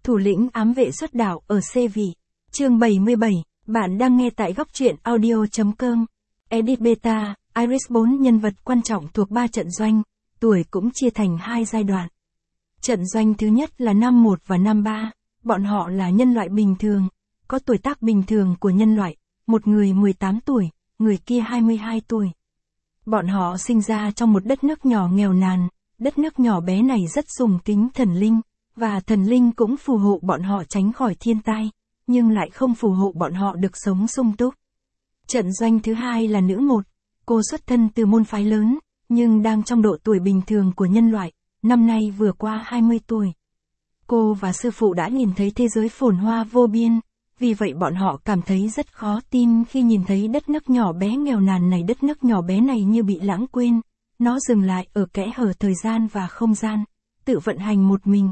Thủ lĩnh ám vệ xuất đạo ở C vị. Chương 77, bạn đang nghe tại góc truyện audio.com. Edit Beta, Iris 4 nhân vật quan trọng thuộc 3 trận doanh, tuổi cũng chia thành 2 giai đoạn. Trận doanh thứ nhất là năm 1 và năm 3, bọn họ là nhân loại bình thường, có tuổi tác bình thường của nhân loại, một người 18 tuổi, người kia 22 tuổi. Bọn họ sinh ra trong một đất nước nhỏ nghèo nàn, đất nước nhỏ bé này rất sùng kính thần linh, và thần linh cũng phù hộ bọn họ tránh khỏi thiên tai, nhưng lại không phù hộ bọn họ được sống sung túc. Trận doanh thứ hai là nữ 1, cô xuất thân từ môn phái lớn, nhưng đang trong độ tuổi bình thường của nhân loại, năm nay vừa qua 20 tuổi. Cô và sư phụ đã nhìn thấy thế giới phồn hoa vô biên, vì vậy bọn họ cảm thấy rất khó tin khi nhìn thấy đất nước nhỏ bé nghèo nàn này. Đất nước nhỏ bé này như bị lãng quên, nó dừng lại ở kẽ hở thời gian và không gian, tự vận hành một mình.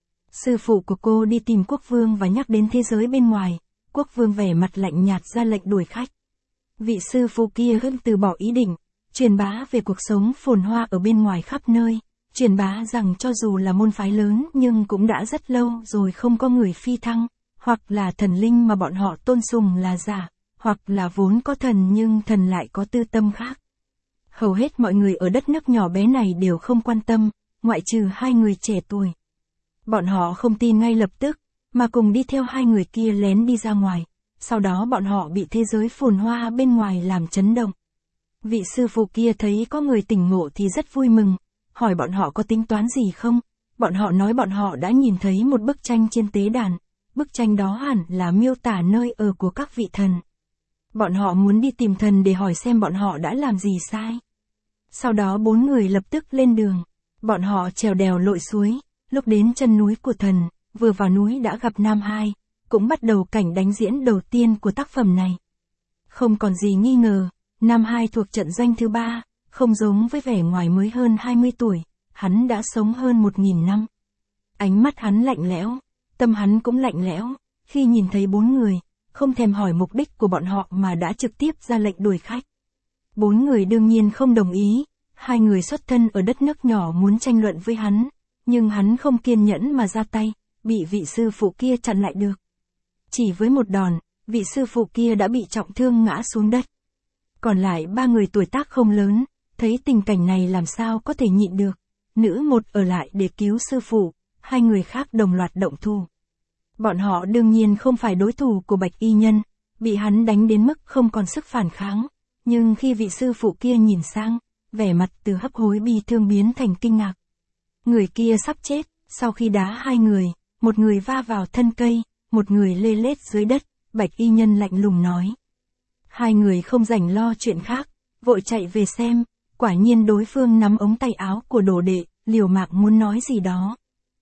Sư phụ của cô đi tìm quốc vương và nhắc đến thế giới bên ngoài, quốc vương vẻ mặt lạnh nhạt ra lệnh đuổi khách. Vị sư phụ kia vẫn từ bỏ ý định, truyền bá về cuộc sống phồn hoa ở bên ngoài khắp nơi, truyền bá rằng cho dù là môn phái lớn nhưng cũng đã rất lâu rồi không có người phi thăng, hoặc là thần linh mà bọn họ tôn sùng là giả, hoặc là vốn có thần nhưng thần lại có tư tâm khác. Hầu hết mọi người ở đất nước nhỏ bé này đều không quan tâm, ngoại trừ 2 người trẻ tuổi. Bọn họ không tin ngay lập tức, mà cùng đi theo 2 người kia lén đi ra ngoài, sau đó bọn họ bị thế giới phồn hoa bên ngoài làm chấn động. Vị sư phụ kia thấy có người tỉnh ngộ thì rất vui mừng, hỏi bọn họ có tính toán gì không, bọn họ nói bọn họ đã nhìn thấy một bức tranh trên tế đàn, bức tranh đó hẳn là miêu tả nơi ở của các vị thần. Bọn họ muốn đi tìm thần để hỏi xem bọn họ đã làm gì sai. Sau đó 4 người lập tức lên đường, bọn họ trèo đèo lội suối, lúc đến chân núi của thần, vừa vào núi đã gặp Nam 2, cũng bắt đầu cảnh đánh diễn đầu tiên của tác phẩm này. Không còn gì nghi ngờ, Nam 2 thuộc trận doanh thứ 3, không giống với vẻ ngoài mới hơn 20 tuổi, hắn đã sống hơn 1000 năm. Ánh mắt hắn lạnh lẽo, tâm hắn cũng lạnh lẽo, khi nhìn thấy 4 người, không thèm hỏi mục đích của bọn họ mà đã trực tiếp ra lệnh đuổi khách. 4 người đương nhiên không đồng ý, 2 người xuất thân ở đất nước nhỏ muốn tranh luận với hắn, nhưng hắn không kiên nhẫn mà ra tay, bị vị sư phụ kia chặn lại được. Chỉ với một đòn, vị sư phụ kia đã bị trọng thương ngã xuống đất. Còn lại 3 người tuổi tác không lớn, thấy tình cảnh này làm sao có thể nhịn được. Nữ 1 ở lại để cứu sư phụ, 2 người khác đồng loạt động thủ. Bọn họ đương nhiên không phải đối thủ của Bạch Y Nhân, bị hắn đánh đến mức không còn sức phản kháng. Nhưng khi vị sư phụ kia nhìn sang, vẻ mặt từ hấp hối bi thương biến thành kinh ngạc. Người kia sắp chết, sau khi đá 2 người, một người va vào thân cây, một người lê lết dưới đất, Bạch Y Nhân lạnh lùng nói. 2 người không rảnh lo chuyện khác, vội chạy về xem, quả nhiên đối phương nắm ống tay áo của đồ đệ, liều mạng muốn nói gì đó.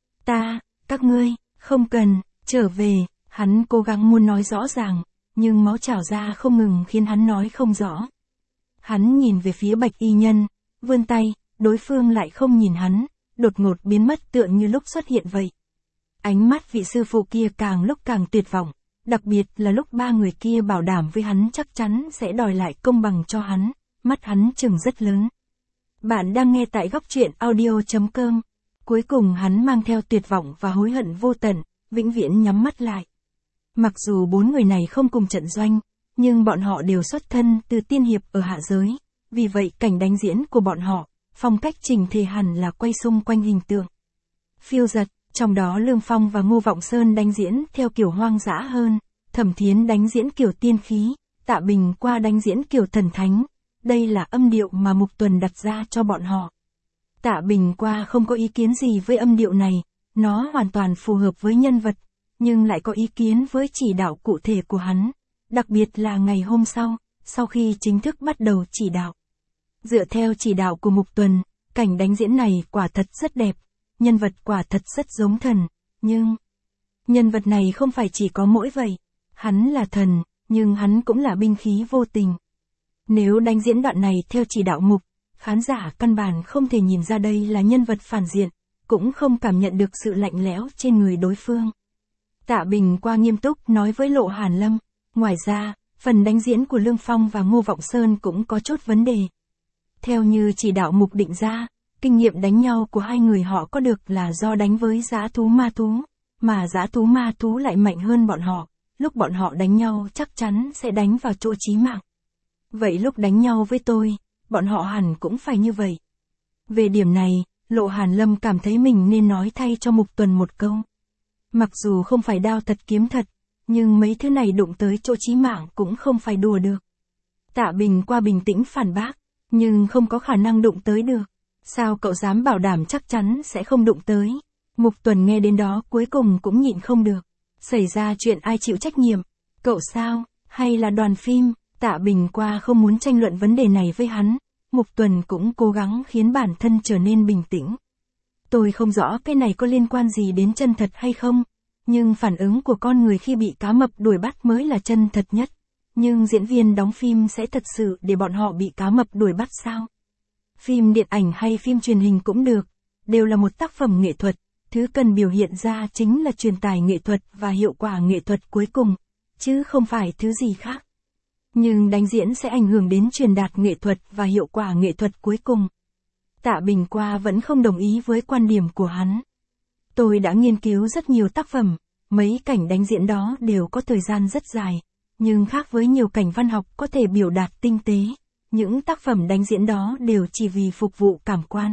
Các ngươi, không cần, trở về, hắn cố gắng muốn nói rõ ràng, nhưng máu trào ra không ngừng khiến hắn nói không rõ. Hắn nhìn về phía Bạch Y Nhân, vươn tay, đối phương lại không nhìn hắn, đột ngột biến mất tựa như lúc xuất hiện vậy. Ánh mắt vị sư phụ kia càng lúc càng tuyệt vọng, đặc biệt là lúc 3 người kia bảo đảm với hắn chắc chắn sẽ đòi lại công bằng cho hắn, mắt hắn trừng rất lớn. Bạn đang nghe tại góc truyện audio.com. Cuối cùng hắn mang theo tuyệt vọng và hối hận vô tận, vĩnh viễn nhắm mắt lại. Mặc dù 4 người này không cùng trận doanh, nhưng bọn họ đều xuất thân từ tiên hiệp ở hạ giới, vì vậy cảnh đánh diễn của bọn họ, phong cách trình thể hẳn là quay xung quanh hình tượng phiêu dật, trong đó Lương Phong và Ngô Vọng Sơn đánh diễn theo kiểu hoang dã hơn, Thẩm Thiến đánh diễn kiểu tiên khí, Tạ Bình Qua đánh diễn kiểu thần thánh. Đây là âm điệu mà Mục Tuần đặt ra cho bọn họ. Tạ Bình Qua không có ý kiến gì với âm điệu này, nó hoàn toàn phù hợp với nhân vật, nhưng lại có ý kiến với chỉ đạo cụ thể của hắn, đặc biệt là ngày hôm sau khi chính thức bắt đầu chỉ đạo. Dựa theo chỉ đạo của Mục Tuần, cảnh đánh diễn này quả thật rất đẹp, nhân vật quả thật rất giống thần, nhưng nhân vật này không phải chỉ có mỗi vậy, hắn là thần, nhưng hắn cũng là binh khí vô tình. Nếu đánh diễn đoạn này theo chỉ đạo Mục, khán giả căn bản không thể nhìn ra đây là nhân vật phản diện, cũng không cảm nhận được sự lạnh lẽo trên người đối phương. Tạ Bình Qua nghiêm túc nói với Lộ Hàn Lâm, ngoài ra, phần đánh diễn của Lương Phong và Ngô Vọng Sơn cũng có chút vấn đề. Theo như chỉ đạo Mục định ra, kinh nghiệm đánh nhau của 2 người họ có được là do đánh với dã thú ma thú, mà dã thú ma thú lại mạnh hơn bọn họ, lúc bọn họ đánh nhau chắc chắn sẽ đánh vào chỗ chí mạng. Vậy lúc đánh nhau với tôi, bọn họ hẳn cũng phải như vậy. Về điểm này, Lộ Hàn Lâm cảm thấy mình nên nói thay cho Mục Tuần một câu. Mặc dù không phải đao thật kiếm thật, nhưng mấy thứ này đụng tới chỗ chí mạng cũng không phải đùa được. Tạ Bình qua bình tĩnh phản bác, nhưng không có khả năng đụng tới được. Sao cậu dám bảo đảm chắc chắn sẽ không đụng tới? Mục Tuần nghe đến đó cuối cùng cũng nhịn không được. Xảy ra chuyện ai chịu trách nhiệm? Cậu sao? Hay là đoàn phim? Tạ Bình qua không muốn tranh luận vấn đề này với hắn. Mục Tuần cũng cố gắng khiến bản thân trở nên bình tĩnh. Tôi không rõ cái này có liên quan gì đến chân thật hay không, nhưng phản ứng của con người khi bị cá mập đuổi bắt mới là chân thật nhất. Nhưng diễn viên đóng phim sẽ thật sự để bọn họ bị cá mập đuổi bắt sao? Phim điện ảnh hay phim truyền hình cũng được, đều là một tác phẩm nghệ thuật, thứ cần biểu hiện ra chính là truyền tải nghệ thuật và hiệu quả nghệ thuật cuối cùng, chứ không phải thứ gì khác. Nhưng đánh diễn sẽ ảnh hưởng đến truyền đạt nghệ thuật và hiệu quả nghệ thuật cuối cùng. Tạ Bình qua vẫn không đồng ý với quan điểm của hắn. Tôi đã nghiên cứu rất nhiều tác phẩm, mấy cảnh đánh diễn đó đều có thời gian rất dài, nhưng khác với nhiều cảnh văn học có thể biểu đạt tinh tế, những tác phẩm đánh diễn đó đều chỉ vì phục vụ cảm quan.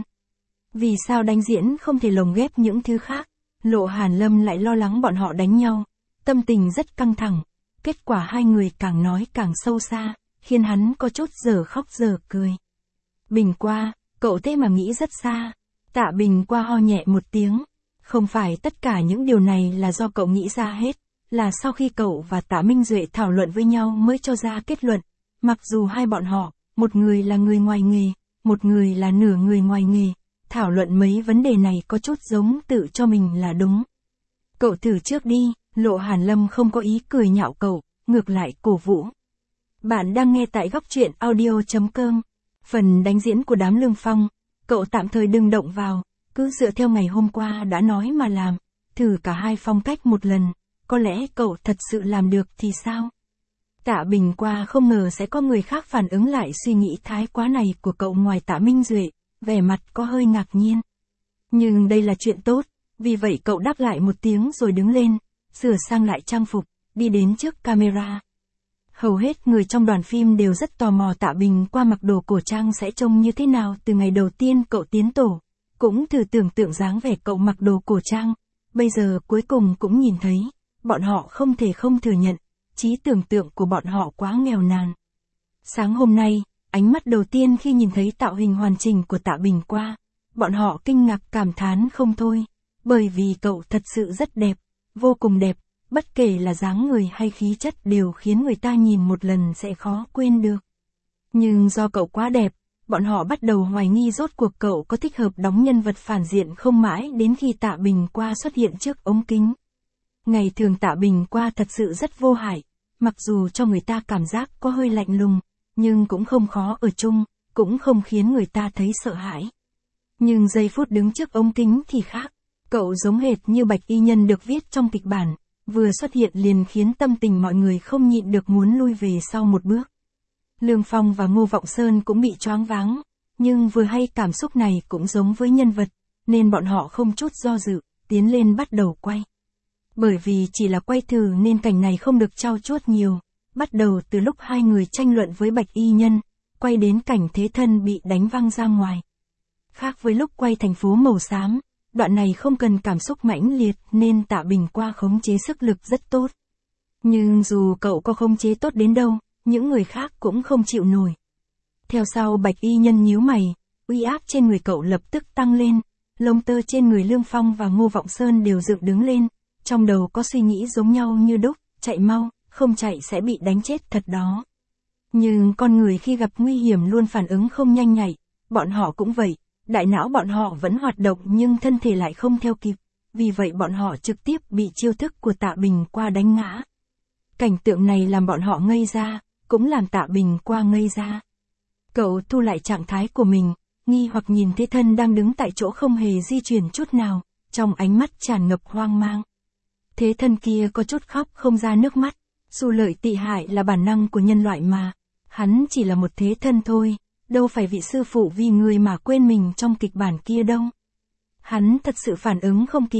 Vì sao đánh diễn không thể lồng ghép những thứ khác? Lộ Hàn Lâm lại lo lắng bọn họ đánh nhau, tâm tình rất căng thẳng, kết quả hai người càng nói càng sâu xa, khiến hắn có chút giờ khóc giờ cười. Bình qua, cậu thế mà nghĩ rất xa. Tạ Bình qua ho nhẹ một tiếng. Không phải tất cả những điều này là do cậu nghĩ ra hết, là sau khi cậu và Tạ Minh Duệ thảo luận với nhau mới cho ra kết luận. Mặc dù hai bọn họ, một người là người ngoài nghề, một người là nửa người ngoài nghề, thảo luận mấy vấn đề này có chút giống tự cho mình là đúng. Cậu thử trước đi. Lộ Hàn Lâm không có ý cười nhạo cậu, ngược lại cổ vũ. Bạn đang nghe tại góc truyện audio.com. Phần đánh diễn của đám Lương Phong, cậu tạm thời đừng động vào, cứ dựa theo ngày hôm qua đã nói mà làm, thử cả hai phong cách một lần, có lẽ cậu thật sự làm được thì sao? Tạ Bình qua không ngờ sẽ có người khác phản ứng lại suy nghĩ thái quá này của cậu ngoài Tạ Minh Duệ, vẻ mặt có hơi ngạc nhiên. Nhưng đây là chuyện tốt, vì vậy cậu đáp lại một tiếng rồi đứng lên, sửa sang lại trang phục, đi đến trước camera. Hầu hết người trong đoàn phim đều rất tò mò Tạ Bình qua mặc đồ cổ trang sẽ trông như thế nào từ ngày đầu tiên cậu tiến tổ. Cũng thử tưởng tượng dáng vẻ cậu mặc đồ cổ trang, bây giờ cuối cùng cũng nhìn thấy, bọn họ không thể không thừa nhận, trí tưởng tượng của bọn họ quá nghèo nàn. Sáng hôm nay, ánh mắt đầu tiên khi nhìn thấy tạo hình hoàn chỉnh của Tạ Bình qua, bọn họ kinh ngạc cảm thán không thôi, bởi vì cậu thật sự rất đẹp, vô cùng đẹp, bất kể là dáng người hay khí chất đều khiến người ta nhìn một lần sẽ khó quên được. Nhưng do cậu quá đẹp, bọn họ bắt đầu hoài nghi rốt cuộc cậu có thích hợp đóng nhân vật phản diện không, mãi đến khi Tạ Bình qua xuất hiện trước ống kính. Ngày thường Tạ Bình qua thật sự rất vô hại, mặc dù cho người ta cảm giác có hơi lạnh lùng, nhưng cũng không khó ở chung, cũng không khiến người ta thấy sợ hãi. Nhưng giây phút đứng trước ống kính thì khác, cậu giống hệt như Bạch Y Nhân được viết trong kịch bản, vừa xuất hiện liền khiến tâm tình mọi người không nhịn được muốn lui về sau một bước. Lương Phong và Ngô Vọng Sơn cũng bị choáng váng, nhưng vừa hay cảm xúc này cũng giống với nhân vật, nên bọn họ không chút do dự, tiến lên bắt đầu quay. Bởi vì chỉ là quay thử nên cảnh này không được trau chuốt nhiều, bắt đầu từ lúc hai người tranh luận với Bạch Y Nhân, quay đến cảnh thế thân bị đánh văng ra ngoài. Khác với lúc quay thành phố màu xám, đoạn này không cần cảm xúc mãnh liệt nên Tạ Bình qua khống chế sức lực rất tốt. Nhưng dù cậu có khống chế tốt đến đâu, những người khác cũng không chịu nổi. Theo sau Bạch Y Nhân nhíu mày, uy áp trên người cậu lập tức tăng lên, lông tơ trên người Lương Phong và Ngô Vọng Sơn đều dựng đứng lên, trong đầu có suy nghĩ giống nhau như đúc, chạy mau, không chạy sẽ bị đánh chết thật đó. Nhưng con người khi gặp nguy hiểm luôn phản ứng không nhanh nhạy, bọn họ cũng vậy, đại não bọn họ vẫn hoạt động nhưng thân thể lại không theo kịp, vì vậy bọn họ trực tiếp bị chiêu thức của Tạ Bình qua đánh ngã. Cảnh tượng này làm bọn họ ngây ra, cũng làm Tạ Bình qua ngây ra. Cậu thu lại trạng thái của mình, nghi hoặc nhìn thế thân đang đứng tại chỗ không hề di chuyển chút nào, trong ánh mắt tràn ngập hoang mang. Thế thân kia có chút khóc không ra nước mắt, xù lợi tị hại là bản năng của nhân loại mà, hắn chỉ là một thế thân thôi, đâu phải vị sư phụ vì người mà quên mình trong kịch bản kia đâu. Hắn thật sự phản ứng không kịp,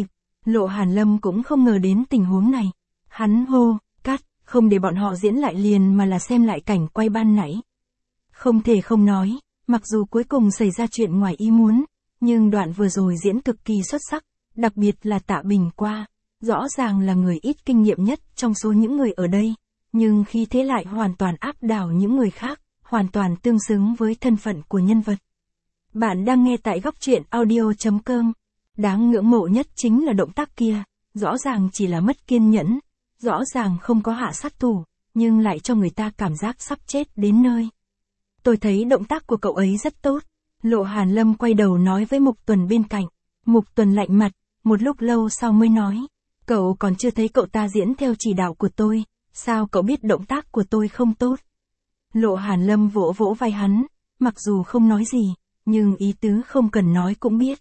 Lộ Hàn Lâm cũng không ngờ đến tình huống này. Hắn hô, cắt, không để bọn họ diễn lại liền mà là xem lại cảnh quay ban nãy. Không thể không nói, mặc dù cuối cùng xảy ra chuyện ngoài ý muốn, nhưng đoạn vừa rồi diễn cực kỳ xuất sắc, đặc biệt là Tạ Bình Qua, rõ ràng là người ít kinh nghiệm nhất trong số những người ở đây, nhưng khi thế lại hoàn toàn áp đảo những người khác, hoàn toàn tương xứng với thân phận của nhân vật. Bạn đang nghe tại góc truyện audio.com. Đáng ngưỡng mộ nhất chính là động tác kia, rõ ràng chỉ là mất kiên nhẫn, rõ ràng không có hạ sát thủ, nhưng lại cho người ta cảm giác sắp chết đến nơi. Tôi thấy động tác của cậu ấy rất tốt. Lộ Hàn Lâm quay đầu nói với Mục Tuần bên cạnh. Mục Tuần lạnh mặt, một lúc lâu sau mới nói. Cậu còn chưa thấy cậu ta diễn theo chỉ đạo của tôi, sao cậu biết động tác của tôi không tốt? Lộ Hàn Lâm vỗ vỗ vai hắn, mặc dù không nói gì, nhưng ý tứ không cần nói cũng biết.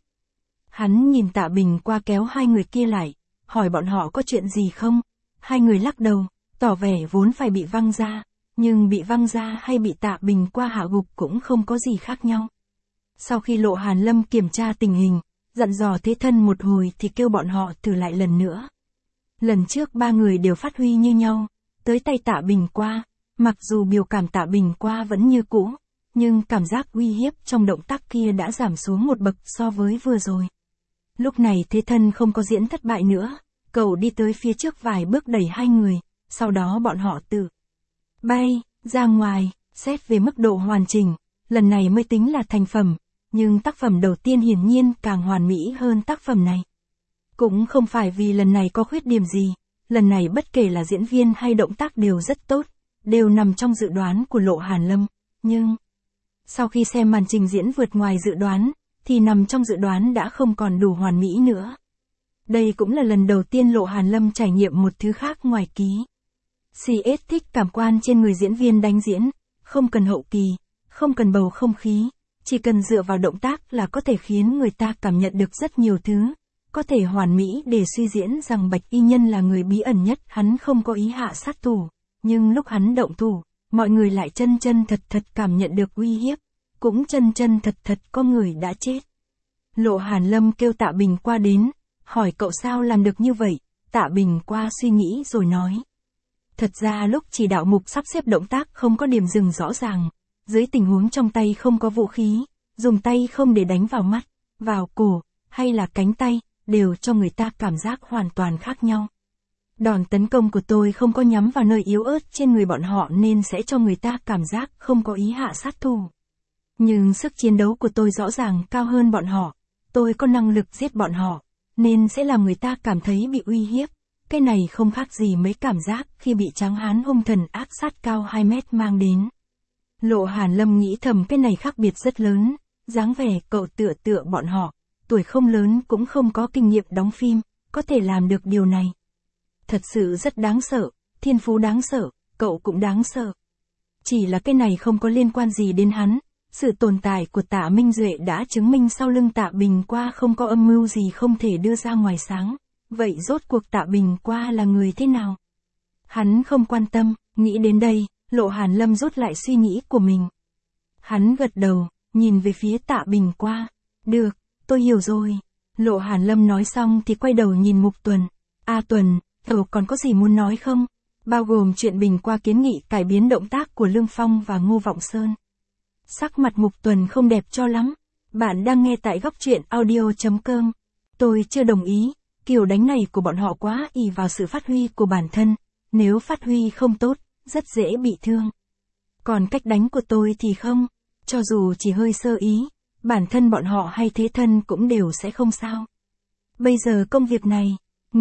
Hắn nhìn Tạ Bình Qua kéo hai người kia lại, hỏi bọn họ có chuyện gì không? Hai người lắc đầu, tỏ vẻ vốn phải bị văng ra, nhưng bị văng ra hay bị Tạ Bình Qua hạ gục cũng không có gì khác nhau. Sau khi Lộ Hàn Lâm kiểm tra tình hình, dặn dò Thế Thân một hồi thì kêu bọn họ thử lại lần nữa. Lần trước ba người đều phát huy như nhau, tới tay Tạ Bình Qua, mặc dù biểu cảm Tạ Bình Qua vẫn như cũ, nhưng cảm giác uy hiếp trong động tác kia đã giảm xuống một bậc so với vừa rồi. Lúc này Thế Thân không có diễn thất bại nữa, cậu đi tới phía trước vài bước đẩy hai người, sau đó bọn họ tự bay ra ngoài. Xét về mức độ hoàn chỉnh, lần này mới tính là thành phẩm, nhưng tác phẩm đầu tiên hiển nhiên càng hoàn mỹ hơn tác phẩm này. Cũng không phải vì lần này có khuyết điểm gì, lần này bất kể là diễn viên hay động tác đều rất tốt, đều nằm trong dự đoán của Lộ Hàn Lâm, nhưng sau khi xem màn trình diễn vượt ngoài dự đoán, thì nằm trong dự đoán đã không còn đủ hoàn mỹ nữa. Đây cũng là lần đầu tiên Lộ Hàn Lâm trải nghiệm một thứ khác ngoài ký. CS thích cảm quan trên người diễn viên đánh diễn, không cần hậu kỳ, không cần bầu không khí, chỉ cần dựa vào động tác là có thể khiến người ta cảm nhận được rất nhiều thứ, có thể hoàn mỹ để suy diễn rằng Bạch Y Nhân là người bí ẩn nhất, hắn không có ý hạ sát thủ, nhưng lúc hắn động thủ, mọi người lại chân chân thật thật cảm nhận được uy hiếp, cũng chân chân thật thật có người đã chết. Lộ Hàn Lâm kêu Tạ Bình Qua đến, hỏi cậu sao làm được như vậy. Tạ Bình Qua suy nghĩ rồi nói. Thật ra lúc chỉ đạo Mục sắp xếp động tác không có điểm dừng rõ ràng, dưới tình huống trong tay không có vũ khí, dùng tay không để đánh vào mắt, vào cổ, hay là cánh tay, đều cho người ta cảm giác hoàn toàn khác nhau. Đòn tấn công của tôi không có nhắm vào nơi yếu ớt trên người bọn họ nên sẽ cho người ta cảm giác không có ý hạ sát thủ. Nhưng sức chiến đấu của tôi rõ ràng cao hơn bọn họ, tôi có năng lực giết bọn họ, nên sẽ làm người ta cảm thấy bị uy hiếp. Cái này không khác gì mấy cảm giác khi bị tráng hán hung thần ác sát cao 2 mét mang đến. Lộ Hàn Lâm nghĩ thầm cái này khác biệt rất lớn, dáng vẻ cậu tựa bọn họ, tuổi không lớn cũng không có kinh nghiệm đóng phim, có thể làm được điều này. Thật sự rất đáng sợ, thiên phú đáng sợ, cậu cũng đáng sợ. Chỉ là cái này không có liên quan gì đến hắn, sự tồn tại của Tạ Minh Duệ đã chứng minh sau lưng Tạ Bình Qua không có âm mưu gì không thể đưa ra ngoài sáng. Vậy rốt cuộc Tạ Bình Qua là người thế nào? Hắn không quan tâm, nghĩ đến đây, Lộ Hàn Lâm rút lại suy nghĩ của mình. Hắn gật đầu, nhìn về phía Tạ Bình Qua. Được, tôi hiểu rồi. Lộ Hàn Lâm nói xong thì quay đầu nhìn Mục Tuần. Tuần, cậu còn có gì muốn nói không? Bao gồm chuyện Bình Qua kiến nghị cải biến động tác của Lương Phong và Ngô Vọng Sơn. Sắc mặt Mục Tuần không đẹp cho lắm. Bạn đang nghe tại góc truyện audio.com. Tôi chưa đồng ý. Kiểu đánh này của bọn họ quá ỷ vào sự phát huy của bản thân, nếu phát huy không tốt, rất dễ bị thương. Còn cách đánh của tôi thì không, cho dù chỉ hơi sơ ý, bản thân bọn họ hay Thế Thân cũng đều sẽ không sao. Bây giờ công việc này,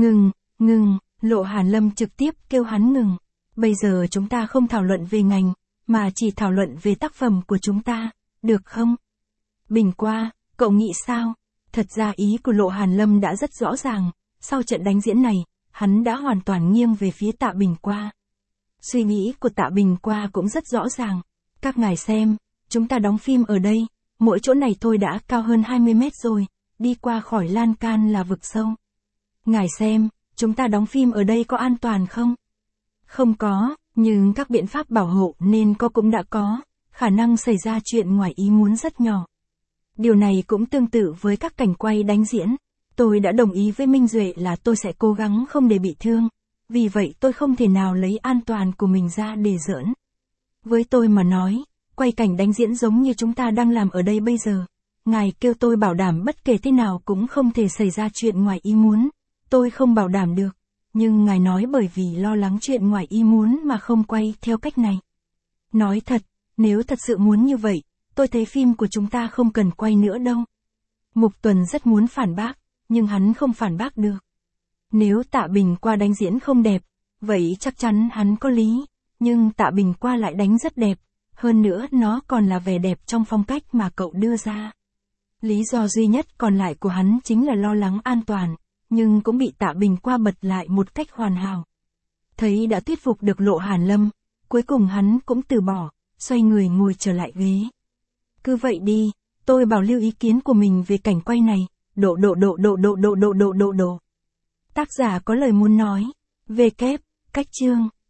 ngừng, Lộ Hàn Lâm trực tiếp kêu hắn ngừng. Bây giờ chúng ta không thảo luận về ngành, mà chỉ thảo luận về tác phẩm của chúng ta, được không? Bình Qua, cậu nghĩ sao? Thật ra ý của Lộ Hàn Lâm đã rất rõ ràng, sau trận đánh diễn này, hắn đã hoàn toàn nghiêng về phía Tạ Bình Qua. Suy nghĩ của Tạ Bình Qua cũng rất rõ ràng, các ngài xem, chúng ta đóng phim ở đây, mỗi chỗ này thôi đã cao hơn 20 mét rồi, đi qua khỏi lan can là vực sâu. Ngài xem, chúng ta đóng phim ở đây có an toàn không? Không có, nhưng các biện pháp bảo hộ nên cũng đã có, khả năng xảy ra chuyện ngoài ý muốn rất nhỏ. Điều này cũng tương tự với các cảnh quay đánh diễn. Tôi đã đồng ý với Minh Duệ là tôi sẽ cố gắng không để bị thương. Vì vậy tôi không thể nào lấy an toàn của mình ra để giỡn. Với tôi mà nói, quay cảnh đánh diễn giống như chúng ta đang làm ở đây bây giờ. Ngài kêu tôi bảo đảm bất kể thế nào cũng không thể xảy ra chuyện ngoài ý muốn. Tôi không bảo đảm được. Nhưng ngài nói bởi vì lo lắng chuyện ngoài ý muốn mà không quay theo cách này. Nói thật, nếu thật sự muốn như vậy, tôi thấy phim của chúng ta không cần quay nữa đâu. Mục Tuần rất muốn phản bác, nhưng hắn không phản bác được. Nếu Tạ Bình Qua đánh diễn không đẹp, vậy chắc chắn hắn có lý, nhưng Tạ Bình Qua lại đánh rất đẹp, hơn nữa nó còn là vẻ đẹp trong phong cách mà cậu đưa ra. Lý do duy nhất còn lại của hắn chính là lo lắng an toàn, nhưng cũng bị Tạ Bình Qua bật lại một cách hoàn hảo. Thấy đã thuyết phục được Lộ Hàn Lâm, cuối cùng hắn cũng từ bỏ, xoay người ngồi trở lại ghế. Cứ vậy đi, tôi bảo lưu ý kiến của mình về cảnh quay này, độ. Tác giả có lời muốn nói. Về kép, cách chương.